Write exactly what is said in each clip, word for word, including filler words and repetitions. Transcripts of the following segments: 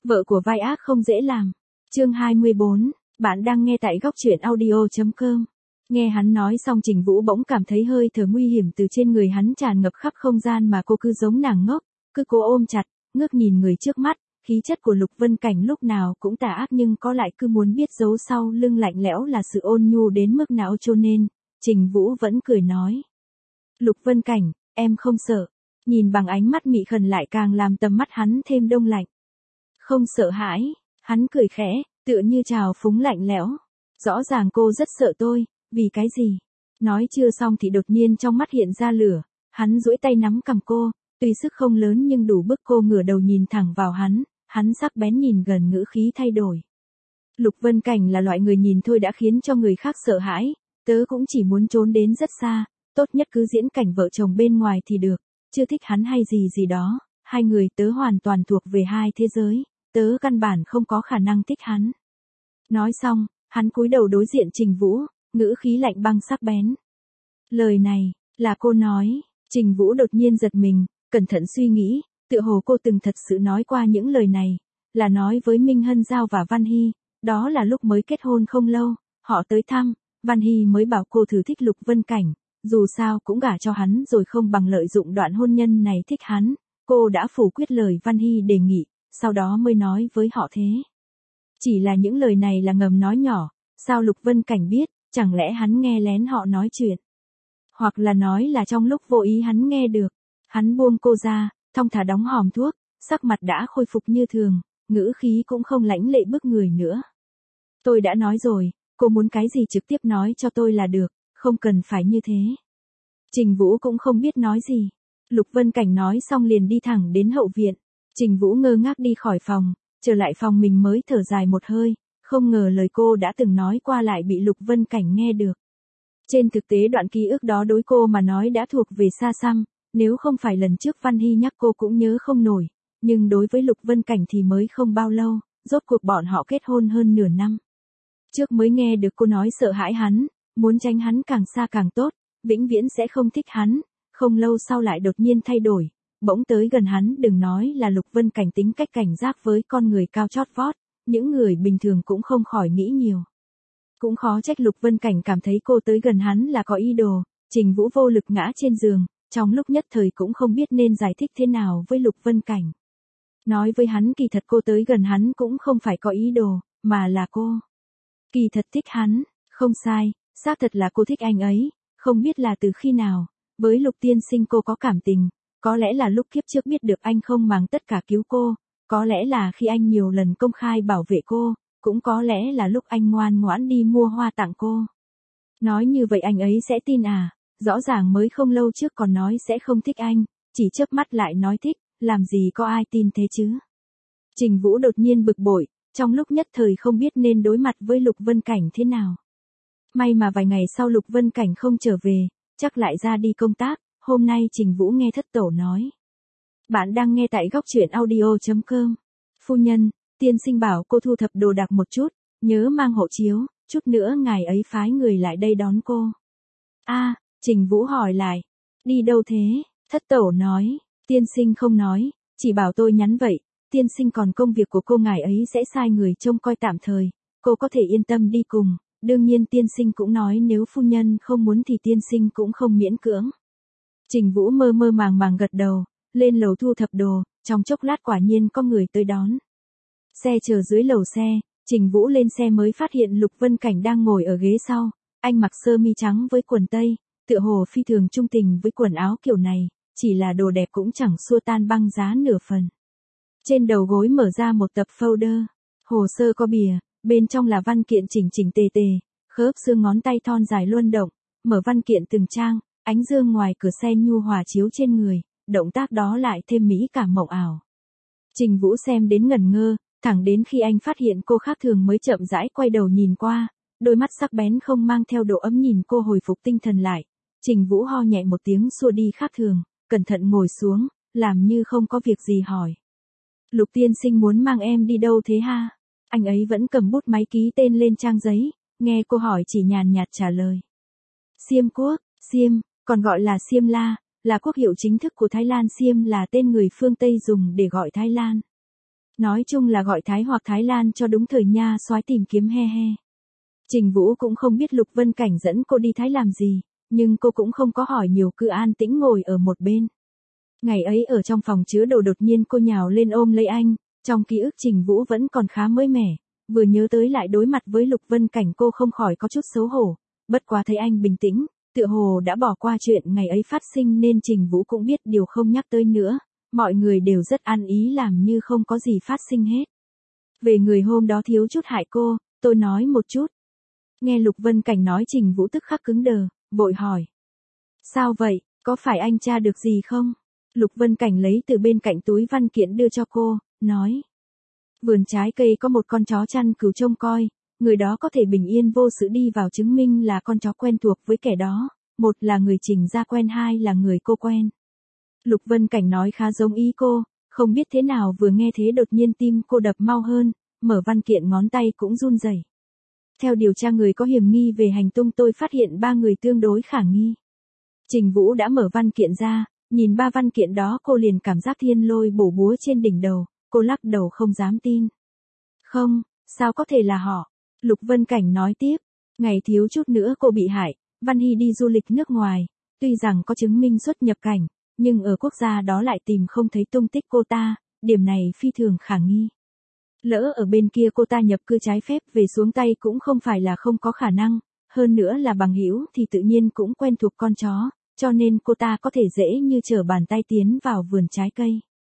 Vợ của vai ác không dễ làm. Chương hai mươi bốn, bạn đang nghe tại góc truyện audio chấm com. Nghe hắn nói xong Trình Vũ bỗng cảm thấy hơi thở nguy hiểm từ trên người hắn tràn ngập khắp không gian mà cô cứ giống nàng ngốc, cứ cố ôm chặt, ngước nhìn người trước mắt, khí chất của Lục Vân Cảnh lúc nào cũng tà ác nhưng có lại cứ muốn biết giấu sau lưng lạnh lẽo là sự ôn nhu đến mức nào cho nên, Trình Vũ vẫn cười nói. Lục Vân Cảnh, em không sợ. Nhìn bằng ánh mắt mị khẩn lại càng làm tầm mắt hắn thêm đông lạnh. Không sợ hãi, hắn cười khẽ, tựa như trào phúng lạnh lẽo. Rõ ràng cô rất sợ tôi, vì cái gì? Nói chưa xong thì đột nhiên trong mắt hiện ra lửa, hắn duỗi tay nắm cầm cô, tuy sức không lớn nhưng đủ bức cô ngửa đầu nhìn thẳng vào hắn, hắn sắc bén nhìn gần ngữ khí thay đổi. Lục Vân Cảnh là loại người nhìn thôi đã khiến cho người khác sợ hãi, tớ cũng chỉ muốn trốn đến rất xa, tốt nhất cứ diễn cảnh vợ chồng bên ngoài thì được, chưa thích hắn hay gì gì đó, hai người tớ hoàn toàn thuộc về hai thế giới, tớ căn bản không có khả năng thích hắn. Nói xong, hắn cúi đầu đối diện Trình Vũ, ngữ khí lạnh băng sắc bén. Lời này, là cô nói, Trình Vũ đột nhiên giật mình, cẩn thận suy nghĩ, tựa hồ cô từng thật sự nói qua những lời này, là nói với Minh Hân Giao và Văn Hy, đó là lúc mới kết hôn không lâu, họ tới thăm, Văn Hy mới bảo cô thử thích Lục Vân Cảnh, dù sao cũng gả cho hắn rồi không bằng lợi dụng đoạn hôn nhân này thích hắn, cô đã phủ quyết lời Văn Hy đề nghị, sau đó mới nói với họ thế. Chỉ là những lời này là ngầm nói nhỏ, sao Lục Vân Cảnh biết, chẳng lẽ hắn nghe lén họ nói chuyện. Hoặc là nói là trong lúc vô ý hắn nghe được, hắn buông cô ra, thong thả đóng hòm thuốc, sắc mặt đã khôi phục như thường, ngữ khí cũng không lãnh lệ bức người nữa. Tôi đã nói rồi, cô muốn cái gì trực tiếp nói cho tôi là được, không cần phải như thế. Trình Vũ cũng không biết nói gì. Lục Vân Cảnh nói xong liền đi thẳng đến hậu viện. Trình Vũ ngơ ngác đi khỏi phòng, trở lại phòng mình mới thở dài một hơi, không ngờ lời cô đã từng nói qua lại bị Lục Vân Cảnh nghe được. Trên thực tế đoạn ký ức đó đối cô mà nói đã thuộc về xa xăm, nếu không phải lần trước Văn Hy nhắc cô cũng nhớ không nổi, nhưng đối với Lục Vân Cảnh thì mới không bao lâu, rốt cuộc bọn họ kết hôn hơn nửa năm. Trước mới nghe được cô nói sợ hãi hắn, muốn tránh hắn càng xa càng tốt, vĩnh viễn sẽ không thích hắn, không lâu sau lại đột nhiên thay đổi, bỗng tới gần hắn đừng nói là Lục Vân Cảnh tính cách cảnh giác với con người cao chót vót, những người bình thường cũng không khỏi nghĩ nhiều. Cũng khó trách Lục Vân Cảnh cảm thấy cô tới gần hắn là có ý đồ, Trình Vũ vô lực ngã trên giường, trong lúc nhất thời cũng không biết nên giải thích thế nào với Lục Vân Cảnh. Nói với hắn kỳ thật cô tới gần hắn cũng không phải có ý đồ, mà là cô. Kỳ thật thích hắn, không sai, xác thật là cô thích anh ấy, không biết là từ khi nào, với Lục tiên sinh cô có cảm tình, có lẽ là lúc kiếp trước biết được anh không màng tất cả cứu cô, có lẽ là khi anh nhiều lần công khai bảo vệ cô, cũng có lẽ là lúc anh ngoan ngoãn đi mua hoa tặng cô. Nói như vậy anh ấy sẽ tin à, rõ ràng mới không lâu trước còn nói sẽ không thích anh, chỉ chớp mắt lại nói thích, làm gì có ai tin thế chứ. Trình Vũ đột nhiên bực bội, trong lúc nhất thời không biết nên đối mặt với Lục Vân Cảnh thế nào. May mà vài ngày sau Lục Vân Cảnh không trở về, chắc lại ra đi công tác, hôm nay Trình Vũ nghe thất tổ nói. Bạn đang nghe tại góc truyện audio chấm com. Phu nhân, tiên sinh bảo cô thu thập đồ đạc một chút, nhớ mang hộ chiếu, chút nữa ngài ấy phái người lại đây đón cô. A, Trình Vũ hỏi lại, đi đâu thế? Thất tổ nói, tiên sinh không nói, chỉ bảo tôi nhắn vậy, tiên sinh còn công việc của cô ngài ấy sẽ sai người trông coi tạm thời, cô có thể yên tâm đi cùng, đương nhiên tiên sinh cũng nói nếu phu nhân không muốn thì tiên sinh cũng không miễn cưỡng. Trình Vũ mơ mơ màng màng gật đầu, lên lầu thu thập đồ, trong chốc lát quả nhiên có người tới đón. Xe chờ dưới lầu xe, Trình Vũ lên xe mới phát hiện Lục Vân Cảnh đang ngồi ở ghế sau, anh mặc sơ mi trắng với quần tây, tựa hồ phi thường trung tình với quần áo kiểu này, chỉ là đồ đẹp cũng chẳng xua tan băng giá nửa phần. Trên đầu gối mở ra một tập folder, hồ sơ có bìa, bên trong là văn kiện chỉnh chỉnh tề tề, khớp xương ngón tay thon dài luân động, mở văn kiện từng trang, ánh dương ngoài cửa xe nhu hòa chiếu trên người, động tác đó lại thêm mỹ cảm mộng ảo. Trình Vũ xem đến ngẩn ngơ, thẳng đến khi anh phát hiện cô khác thường mới chậm rãi quay đầu nhìn qua, đôi mắt sắc bén không mang theo độ ấm nhìn cô hồi phục tinh thần lại. Trình Vũ ho nhẹ một tiếng xua đi khác thường, cẩn thận ngồi xuống, làm như không có việc gì hỏi. Lục tiên sinh muốn mang em đi đâu thế ha? Anh ấy vẫn cầm bút máy ký tên lên trang giấy, nghe cô hỏi chỉ nhàn nhạt trả lời. Siêm Quốc, Siêm, còn gọi là Siêm La, là quốc hiệu chính thức của Thái Lan. Siêm là tên người phương Tây dùng để gọi Thái Lan. Nói chung là gọi Thái hoặc Thái Lan cho đúng thời nha, soái tìm kiếm he he. Trình Vũ cũng không biết Lục Vân Cảnh dẫn cô đi Thái làm gì, nhưng cô cũng không có hỏi nhiều, cứ an tĩnh ngồi ở một bên. Ngày ấy ở trong phòng chứa đồ đột nhiên cô nhào lên ôm lấy anh, trong ký ức Trình Vũ vẫn còn khá mới mẻ, vừa nhớ tới lại đối mặt với Lục Vân Cảnh cô không khỏi có chút xấu hổ, bất quá thấy anh bình tĩnh, tựa hồ đã bỏ qua chuyện ngày ấy phát sinh nên Trình Vũ cũng biết điều không nhắc tới nữa, mọi người đều rất ăn ý làm như không có gì phát sinh hết. Về người hôm đó thiếu chút hại cô, tôi nói một chút. Nghe Lục Vân Cảnh nói Trình Vũ tức khắc cứng đờ, vội hỏi. Sao vậy, có phải anh tra được gì không? Lục Vân Cảnh lấy từ bên cạnh túi văn kiện đưa cho cô, nói. Vườn trái cây có một con chó chăn cừu trông coi, người đó có thể bình yên vô sự đi vào chứng minh là con chó quen thuộc với kẻ đó, một là người Trình gia quen, hai là người cô quen. Lục Vân Cảnh nói khá giống ý cô, không biết thế nào vừa nghe thế đột nhiên tim cô đập mau hơn, mở văn kiện ngón tay cũng run rẩy. Theo điều tra người có hiểm nghi về hành tung tôi phát hiện ba người tương đối khả nghi. Trình Vũ đã mở văn kiện ra, nhìn ba văn kiện đó cô liền cảm giác thiên lôi bổ búa trên đỉnh đầu, cô lắc đầu không dám tin. Không, sao có thể là họ? Lục Vân Cảnh nói tiếp, ngày thiếu chút nữa cô bị hại, Văn Hy đi du lịch nước ngoài, tuy rằng có chứng minh xuất nhập cảnh, nhưng ở quốc gia đó lại tìm không thấy tung tích cô ta, điểm này phi thường khả nghi. Lỡ ở bên kia cô ta nhập cư trái phép về xuống tay cũng không phải là không có khả năng, hơn nữa là bằng hữu thì tự nhiên cũng quen thuộc con chó, cho nên cô ta có thể dễ như trở bàn tay tiến vào vườn trái cây.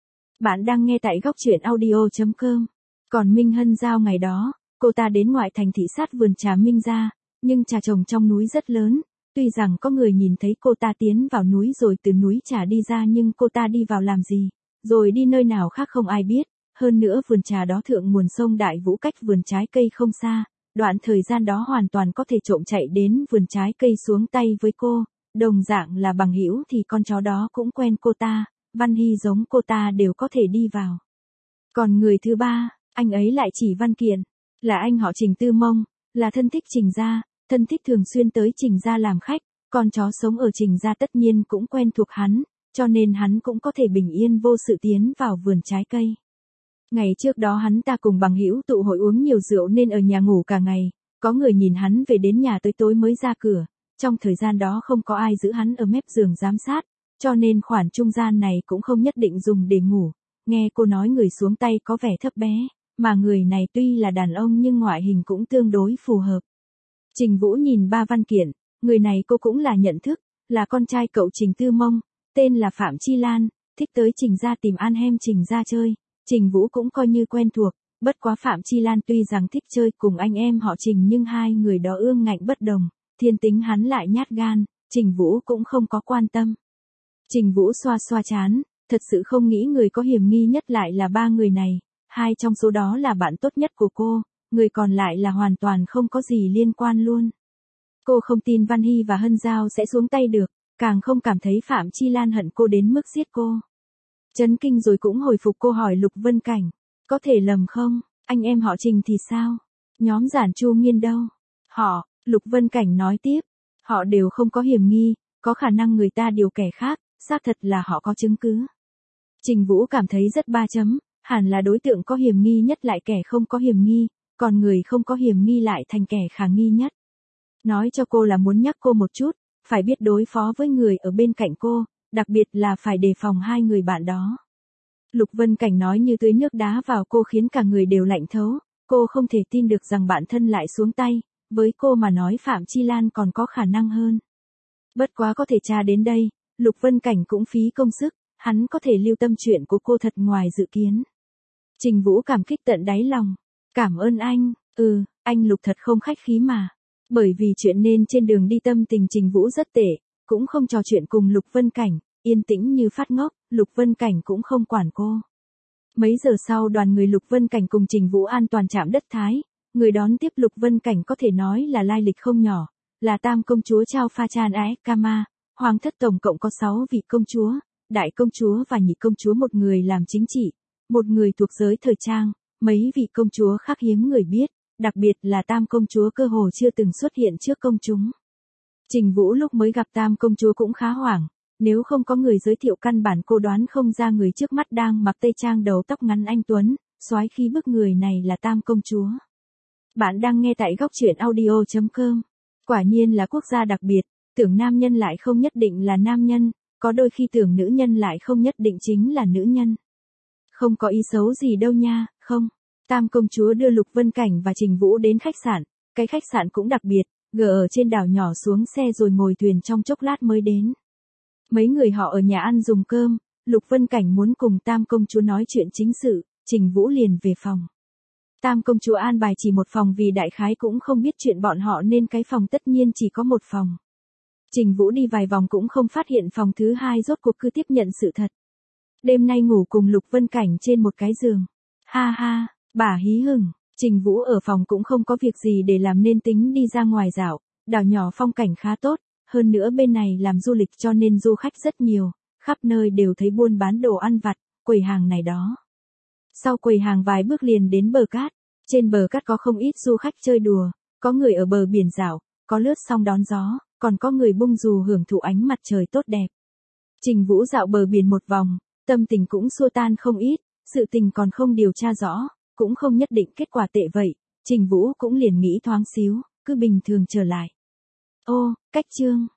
Bạn đang nghe tại góc truyện audio chấm com. Còn Minh Hân Giao ngày đó, cô ta đến ngoại thành thị sát vườn trà Minh gia, nhưng trà trồng trong núi rất lớn, tuy rằng có người nhìn thấy cô ta tiến vào núi rồi từ núi trà đi ra nhưng cô ta đi vào làm gì, rồi đi nơi nào khác không ai biết. Hơn nữa vườn trà đó thượng nguồn sông Đại Vũ cách vườn trái cây không xa, đoạn thời gian đó hoàn toàn có thể trộm chạy đến vườn trái cây xuống tay với cô, đồng dạng là bằng hữu thì con chó đó cũng quen cô ta, Văn Hy giống cô ta đều có thể đi vào. Còn người thứ ba, anh ấy lại chỉ văn kiện, là anh họ Trình Tư Mông, là thân thích Trình gia, thân thích thường xuyên tới Trình gia làm khách, con chó sống ở Trình gia tất nhiên cũng quen thuộc hắn, cho nên hắn cũng có thể bình yên vô sự tiến vào vườn trái cây. Ngày trước đó hắn ta cùng bằng hữu tụ hội uống nhiều rượu nên ở nhà ngủ cả ngày, có người nhìn hắn về đến nhà tới tối mới ra cửa, trong thời gian đó không có ai giữ hắn ở mép giường giám sát, cho nên khoản trung gian này cũng không nhất định dùng để ngủ. Nghe cô nói người xuống tay có vẻ thấp bé, mà người này tuy là đàn ông nhưng ngoại hình cũng tương đối phù hợp. Trình Vũ nhìn ba văn kiện, người này cô cũng là nhận thức, là con trai cậu Trình Tư Mông, tên là Phạm Chi Lan, thích tới Trình gia tìm ăn hem Trình gia chơi. Trình Vũ cũng coi như quen thuộc, bất quá Phạm Chi Lan tuy rằng thích chơi cùng anh em họ Trình nhưng hai người đó ương ngạnh bất đồng, thiên tính hắn lại nhát gan, Trình Vũ cũng không có quan tâm. Trình Vũ xoa xoa chán, thật sự không nghĩ người có hiểm nghi nhất lại là ba người này, hai trong số đó là bạn tốt nhất của cô, người còn lại là hoàn toàn không có gì liên quan luôn. Cô không tin Văn Hy và Hân Giao sẽ xuống tay được, càng không cảm thấy Phạm Chi Lan hận cô đến mức giết cô. Chấn kinh rồi cũng hồi phục, cô hỏi Lục Vân Cảnh, có thể lầm không, anh em họ Trình thì sao? Nhóm Giản Chu Nghiên đâu? Họ, Lục Vân Cảnh nói tiếp, họ đều không có hiểm nghi, có khả năng người ta điều kẻ khác, xác thật là họ có chứng cứ. Trình Vũ cảm thấy rất ba chấm, hẳn là đối tượng có hiểm nghi nhất lại kẻ không có hiểm nghi, còn người không có hiểm nghi lại thành kẻ khả nghi nhất. Nói cho cô là muốn nhắc cô một chút, phải biết đối phó với người ở bên cạnh cô, đặc biệt là phải đề phòng hai người bạn đó. Lục Vân Cảnh nói như tưới nước đá vào cô khiến cả người đều lạnh thấu, cô không thể tin được rằng bạn thân lại xuống tay, với cô mà nói Phạm Chi Lan còn có khả năng hơn. Bất quá có thể tra đến đây, Lục Vân Cảnh cũng phí công sức, hắn có thể lưu tâm chuyện của cô thật ngoài dự kiến. Trình Vũ cảm kích tận đáy lòng, cảm ơn anh, ừ, anh Lục thật không khách khí mà. Bởi vì chuyện nên trên đường đi tâm tình Trình Vũ rất tệ, cũng không trò chuyện cùng Lục Vân Cảnh, yên tĩnh như phát ngốc, Lục Vân Cảnh cũng không quản cô. Mấy giờ sau đoàn người Lục Vân Cảnh cùng Trình Vũ an toàn chạm đất Thái, người đón tiếp Lục Vân Cảnh có thể nói là lai lịch không nhỏ, là tam công chúa Chao Pha Chan Aek Kama, hoàng thất tổng cộng có sáu vị công chúa, đại công chúa và nhị công chúa một người làm chính trị, một người thuộc giới thời trang, mấy vị công chúa khác hiếm người biết, đặc biệt là tam công chúa cơ hồ chưa từng xuất hiện trước công chúng. Trình Vũ lúc mới gặp tam công chúa cũng khá hoảng, nếu không có người giới thiệu căn bản cô đoán không ra người trước mắt đang mặc tây trang đầu tóc ngắn anh tuấn, soái khí bức người này là Tam công chúa. Bạn đang nghe tại góc truyện audio chấm com. Quả nhiên là quốc gia đặc biệt, tưởng nam nhân lại không nhất định là nam nhân, có đôi khi tưởng nữ nhân lại không nhất định chính là nữ nhân. Không có ý xấu gì đâu nha, không. Tam công chúa đưa Lục Vân Cảnh và Trình Vũ đến khách sạn, cái khách sạn cũng đặc biệt, gờ ở trên đảo nhỏ xuống xe rồi ngồi thuyền trong chốc lát mới đến. Mấy người họ ở nhà ăn dùng cơm, Lục Vân Cảnh muốn cùng Tam công chúa nói chuyện chính sự, Trình Vũ liền về phòng. Tam công chúa an bài chỉ một phòng vì đại khái cũng không biết chuyện bọn họ nên cái phòng tất nhiên chỉ có một phòng. Trình Vũ đi vài vòng cũng không phát hiện phòng thứ hai, rốt cuộc cứ tiếp nhận sự thật. Đêm nay ngủ cùng Lục Vân Cảnh trên một cái giường. Ha ha, bà hí hửng, Trình Vũ ở phòng cũng không có việc gì để làm nên tính đi ra ngoài dạo, đảo nhỏ phong cảnh khá tốt, hơn nữa bên này làm du lịch cho nên du khách rất nhiều, khắp nơi đều thấy buôn bán đồ ăn vặt, quầy hàng này đó. Sau quầy hàng vài bước liền đến bờ cát, trên bờ cát có không ít du khách chơi đùa, có người ở bờ biển dạo, có lướt sóng đón gió, còn có người bung dù hưởng thụ ánh mặt trời tốt đẹp. Trình Vũ dạo bờ biển một vòng, tâm tình cũng xua tan không ít, sự tình còn không điều tra rõ, cũng không nhất định kết quả tệ vậy, Trình Vũ cũng liền nghĩ thoáng xíu, cứ bình thường trở lại. Ô, cách chương.